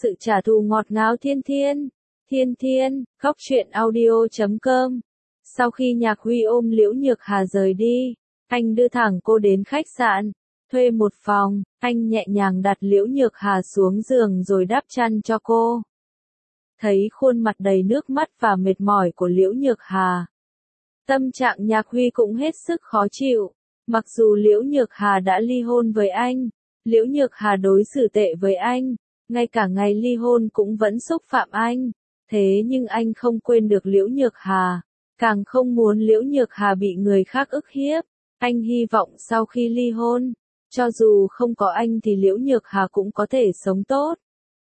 sự trả thù ngọt ngào Thiên Thiên. Thiên Thiên, khóc chuyện audio.com. Sau khi Nhạc Huy ôm Liễu Nhược Hà rời đi, anh đưa thẳng cô đến khách sạn, thuê một phòng, anh nhẹ nhàng đặt Liễu Nhược Hà xuống giường rồi đắp chăn cho cô. Thấy khuôn mặt đầy nước mắt và mệt mỏi của Liễu Nhược Hà, tâm trạng Nhạc Huy cũng hết sức khó chịu. Mặc dù Liễu Nhược Hà đã ly hôn với anh, Liễu Nhược Hà đối xử tệ với anh, ngay cả ngày ly hôn cũng vẫn xúc phạm anh, thế nhưng anh không quên được Liễu Nhược Hà, càng không muốn Liễu Nhược Hà bị người khác ức hiếp. Anh hy vọng sau khi ly hôn, cho dù không có anh thì Liễu Nhược Hà cũng có thể sống tốt.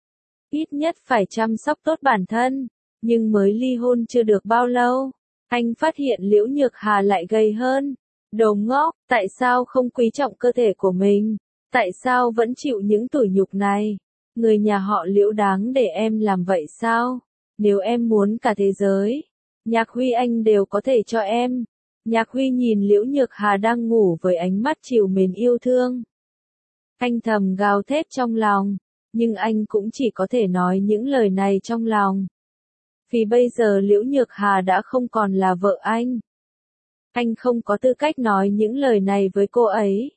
Ít nhất phải chăm sóc tốt bản thân, nhưng mới ly hôn chưa được bao lâu, anh phát hiện Liễu Nhược Hà lại gầy hơn. Đồ ngốc, tại sao không quý trọng cơ thể của mình? Tại sao vẫn chịu những tủi nhục này? Người nhà họ Liễu đáng để em làm vậy sao? Nếu em muốn cả thế giới, Nhạc Huy anh đều có thể cho em. Nhạc Huy nhìn Liễu Nhược Hà đang ngủ với ánh mắt trìu mến yêu thương. Anh thầm gào thét trong lòng, nhưng anh cũng chỉ có thể nói những lời này trong lòng. Vì bây giờ Liễu Nhược Hà đã không còn là vợ anh. Anh không có tư cách nói những lời này với cô ấy.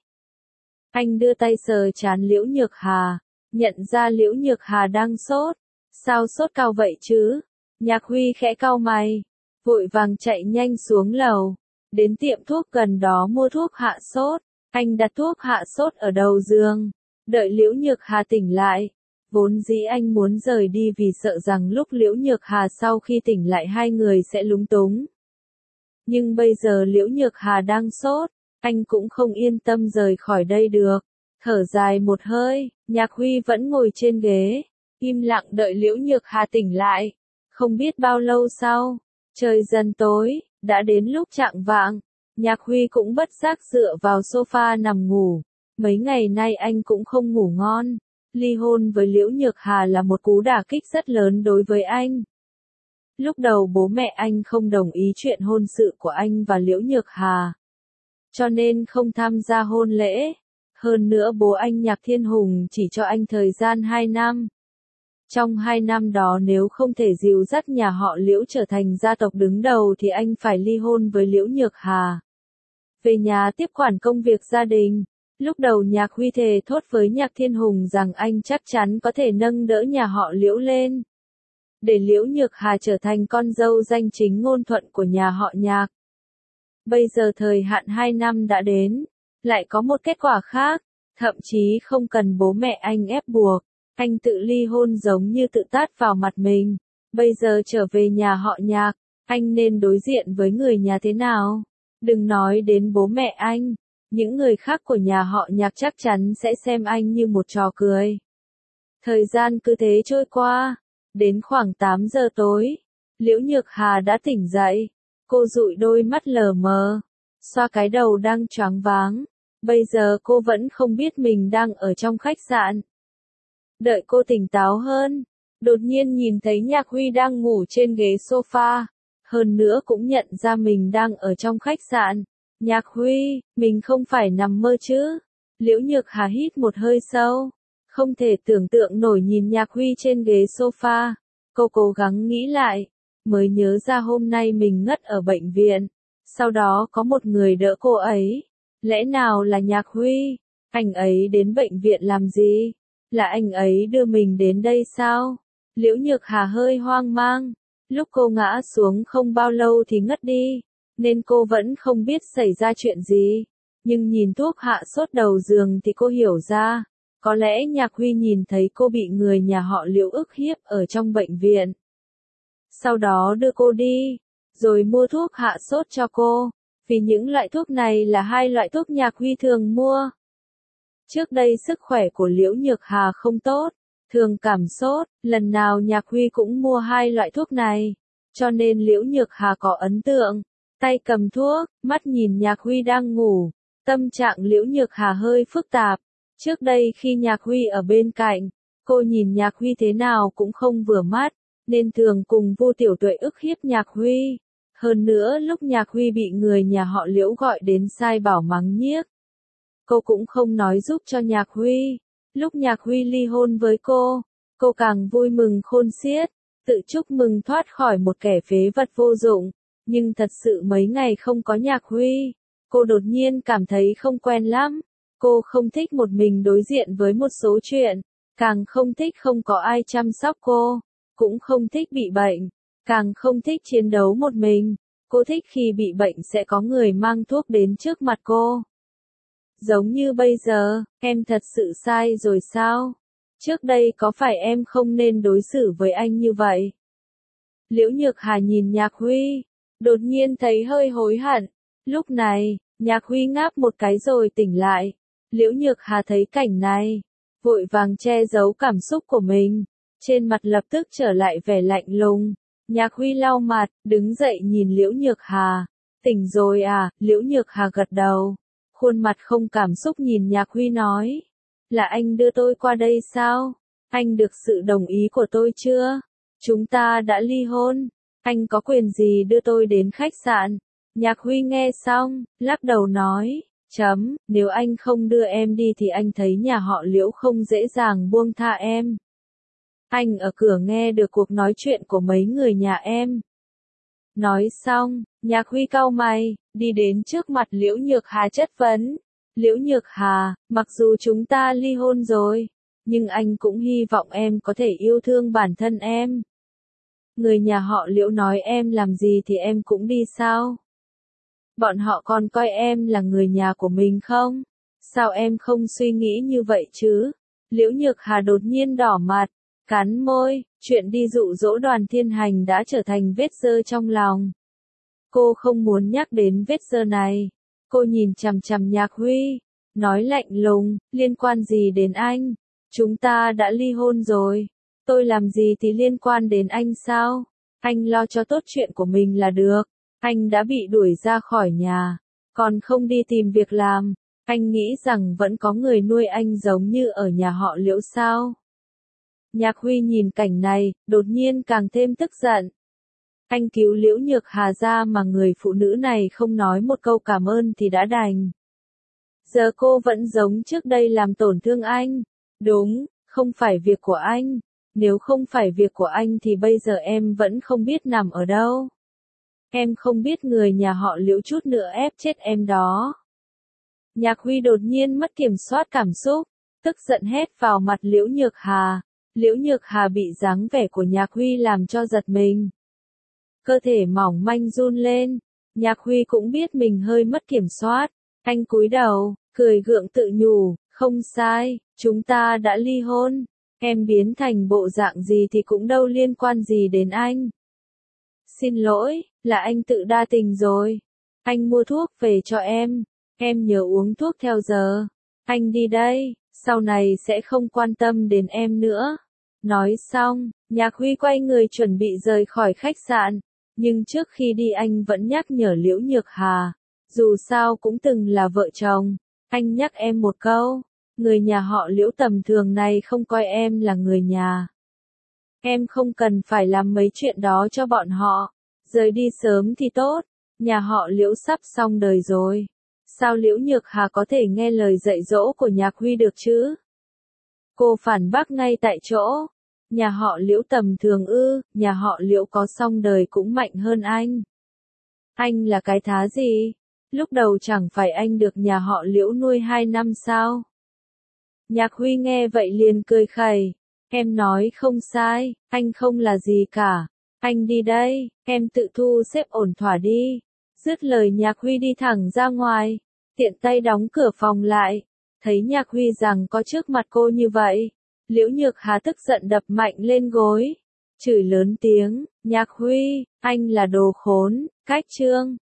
Anh đưa tay sờ trán Liễu Nhược Hà, nhận ra Liễu Nhược Hà đang sốt. Sao sốt cao vậy chứ? Nhạc Huy khẽ cau mày, vội vàng chạy nhanh xuống lầu, đến tiệm thuốc gần đó mua thuốc hạ sốt. Anh đặt thuốc hạ sốt ở đầu giường, đợi Liễu Nhược Hà tỉnh lại. Vốn dĩ anh muốn rời đi vì sợ rằng lúc Liễu Nhược Hà sau khi tỉnh lại hai người sẽ lúng túng. Nhưng bây giờ Liễu Nhược Hà đang sốt, anh cũng không yên tâm rời khỏi đây được. Thở dài một hơi, Nhạc Huy vẫn ngồi trên ghế, im lặng đợi Liễu Nhược Hà tỉnh lại. Không biết bao lâu sau, trời dần tối, đã đến lúc chạng vạng, Nhạc Huy cũng bất giác dựa vào sofa nằm ngủ. Mấy ngày nay anh cũng không ngủ ngon. Ly hôn với Liễu Nhược Hà là một cú đả kích rất lớn đối với anh. Lúc đầu bố mẹ anh không đồng ý chuyện hôn sự của anh và Liễu Nhược Hà, cho nên không tham gia hôn lễ. Hơn nữa bố anh Nhạc Thiên Hùng chỉ cho anh thời gian 2 năm. Trong 2 năm đó nếu không thể dìu dắt nhà họ Liễu trở thành gia tộc đứng đầu thì anh phải ly hôn với Liễu Nhược Hà. Về nhà tiếp quản công việc gia đình, lúc đầu Nhạc Huy thề thốt với Nhạc Thiên Hùng rằng anh chắc chắn có thể nâng đỡ nhà họ Liễu lên, để Liễu Nhược Hà trở thành con dâu danh chính ngôn thuận của nhà họ Nhạc. Bây giờ thời hạn 2 năm đã đến, lại có một kết quả khác, thậm chí không cần bố mẹ anh ép buộc, anh tự ly hôn giống như tự tát vào mặt mình. Bây giờ trở về nhà họ Nhạc, anh nên đối diện với người nhà thế nào? Đừng nói đến bố mẹ anh, những người khác của nhà họ Nhạc chắc chắn sẽ xem anh như một trò cười. Thời gian cứ thế trôi qua, đến khoảng 8 giờ tối, Liễu Nhược Hà đã tỉnh dậy. Cô dụi đôi mắt lờ mờ, xoa cái đầu đang choáng váng. Bây giờ cô vẫn không biết mình đang ở trong khách sạn. Đợi cô tỉnh táo hơn, đột nhiên nhìn thấy Nhạc Huy đang ngủ trên ghế sofa. Hơn nữa cũng nhận ra mình đang ở trong khách sạn. Nhạc Huy, mình không phải nằm mơ chứ? Liễu Nhược Hà hít một hơi sâu, không thể tưởng tượng nổi nhìn Nhạc Huy trên ghế sofa. Cô cố gắng nghĩ lại, mới nhớ ra hôm nay mình ngất ở bệnh viện. Sau đó có một người đỡ cô ấy. Lẽ nào là Nhạc Huy? Anh ấy đến bệnh viện làm gì? Là anh ấy đưa mình đến đây sao? Liễu Nhược Hà hơi hoang mang. Lúc cô ngã xuống không bao lâu thì ngất đi, nên cô vẫn không biết xảy ra chuyện gì. Nhưng nhìn thuốc hạ sốt đầu giường thì cô hiểu ra, có lẽ Nhạc Huy nhìn thấy cô bị người nhà họ Liễu ức hiếp ở trong bệnh viện. Sau đó đưa cô đi, rồi mua thuốc hạ sốt cho cô, vì những loại thuốc này là hai loại thuốc Nhạc Huy thường mua. Trước đây sức khỏe của Liễu Nhược Hà không tốt, thường cảm sốt, lần nào Nhạc Huy cũng mua hai loại thuốc này, cho nên Liễu Nhược Hà có ấn tượng. Tay cầm thuốc, mắt nhìn Nhạc Huy đang ngủ, tâm trạng Liễu Nhược Hà hơi phức tạp. Trước đây khi Nhạc Huy ở bên cạnh, cô nhìn Nhạc Huy thế nào cũng không vừa mắt, nên thường cùng Vu Tiểu Tuệ ức hiếp Nhạc Huy. Hơn nữa lúc Nhạc Huy bị người nhà họ Liễu gọi đến sai bảo mắng nhiếc, cô cũng không nói giúp cho Nhạc Huy. Lúc Nhạc Huy ly hôn với cô Cô càng vui mừng khôn xiết, tự chúc mừng thoát khỏi một kẻ phế vật vô dụng. Nhưng thật sự mấy ngày không có Nhạc Huy, cô đột nhiên cảm thấy không quen lắm. Cô không thích một mình đối diện với một số chuyện, càng không thích không có ai chăm sóc cô, cũng không thích bị bệnh, càng không thích chiến đấu một mình. Cô thích khi bị bệnh sẽ có người mang thuốc đến trước mặt cô. Giống như bây giờ, em thật sự sai rồi sao? Trước đây có phải em không nên đối xử với anh như vậy? Liễu Nhược Hà nhìn Nhạc Huy, đột nhiên thấy hơi hối hận. Lúc này, Nhạc Huy ngáp một cái rồi tỉnh lại. Liễu Nhược Hà thấy cảnh này, vội vàng che giấu cảm xúc của mình, trên mặt lập tức trở lại vẻ lạnh lùng. Nhạc Huy lau mặt, đứng dậy nhìn Liễu Nhược Hà. Tỉnh rồi à? Liễu Nhược Hà gật đầu, khuôn mặt không cảm xúc nhìn Nhạc Huy nói. Là anh đưa tôi qua đây sao? Anh được sự đồng ý của tôi chưa? Chúng ta đã ly hôn. Anh có quyền gì đưa tôi đến khách sạn? Nhạc Huy nghe xong, lắc đầu nói. Nếu anh không đưa em đi thì anh thấy nhà họ Liễu không dễ dàng buông tha em. Anh ở cửa nghe được cuộc nói chuyện của mấy người nhà em. Nói xong, Nhạc Huy cau mày, đi đến trước mặt Liễu Nhược Hà chất vấn. Liễu Nhược Hà, mặc dù chúng ta ly hôn rồi, nhưng anh cũng hy vọng em có thể yêu thương bản thân em. Người nhà họ Liễu nói em làm gì thì em cũng đi sao? Bọn họ còn coi em là người nhà của mình không? Sao em không suy nghĩ như vậy chứ? Liễu Nhược Hà đột nhiên đỏ mặt, cắn môi, chuyện đi dụ dỗ Đoàn Thiên Hành đã trở thành vết dơ trong lòng. Cô không muốn nhắc đến vết dơ này. Cô nhìn chằm chằm Nhạc Huy, nói lạnh lùng, liên quan gì đến anh? Chúng ta đã ly hôn rồi. Tôi làm gì thì liên quan đến anh sao? Anh lo cho tốt chuyện của mình là được. Anh đã bị đuổi ra khỏi nhà, còn không đi tìm việc làm. Anh nghĩ rằng vẫn có người nuôi anh giống như ở nhà họ Liễu sao? Nhạc Huy nhìn cảnh này, đột nhiên càng thêm tức giận. Anh cứu Liễu Nhược Hà ra mà người phụ nữ này không nói một câu cảm ơn thì đã đành. Giờ cô vẫn giống trước đây làm tổn thương anh. Đúng, không phải việc của anh. Nếu không phải việc của anh thì bây giờ em vẫn không biết nằm ở đâu. Em không biết người nhà họ Liễu chút nữa ép chết em đó. Nhạc Huy đột nhiên mất kiểm soát cảm xúc, tức giận hét vào mặt Liễu Nhược Hà. Liễu Nhược Hà bị dáng vẻ của Nhạc Huy làm cho giật mình. Cơ thể mỏng manh run lên. Nhạc Huy cũng biết mình hơi mất kiểm soát. Anh cúi đầu, cười gượng tự nhủ, không sai, chúng ta đã ly hôn. Em biến thành bộ dạng gì thì cũng đâu liên quan gì đến anh. Xin lỗi, là anh tự đa tình rồi. Anh mua thuốc về cho em nhớ uống thuốc theo giờ. Anh đi đây, sau này sẽ không quan tâm đến em nữa. Nói xong, Nhạc Huy quay người chuẩn bị rời khỏi khách sạn. Nhưng trước khi đi anh vẫn nhắc nhở Liễu Nhược Hà. Dù sao cũng từng là vợ chồng. Anh nhắc em một câu. Người nhà họ Liễu tầm thường này không coi em là người nhà. Em không cần phải làm mấy chuyện đó cho bọn họ. Rời đi sớm thì tốt. Nhà họ Liễu sắp xong đời rồi. Sao Liễu Nhược Hà có thể nghe lời dạy dỗ của Nhạc Huy được chứ? Cô phản bác ngay tại chỗ. Nhà họ Liễu tầm thường ư? Nhà họ Liễu có xong đời cũng mạnh hơn anh. Anh là cái thá gì? Lúc đầu chẳng phải anh được nhà họ Liễu nuôi 2 năm sao? Nhạc Huy nghe vậy liền cười khẩy. Em nói không sai, anh không là gì cả. Anh đi đây, em tự thu xếp ổn thỏa đi. Dứt lời Nhạc Huy đi thẳng ra ngoài, tiện tay đóng cửa phòng lại. Thấy Nhạc Huy rằng có trước mặt cô như vậy, Liễu Nhược Hà tức giận đập mạnh lên gối, chửi lớn tiếng, Nhạc Huy, anh là đồ khốn, cách chương.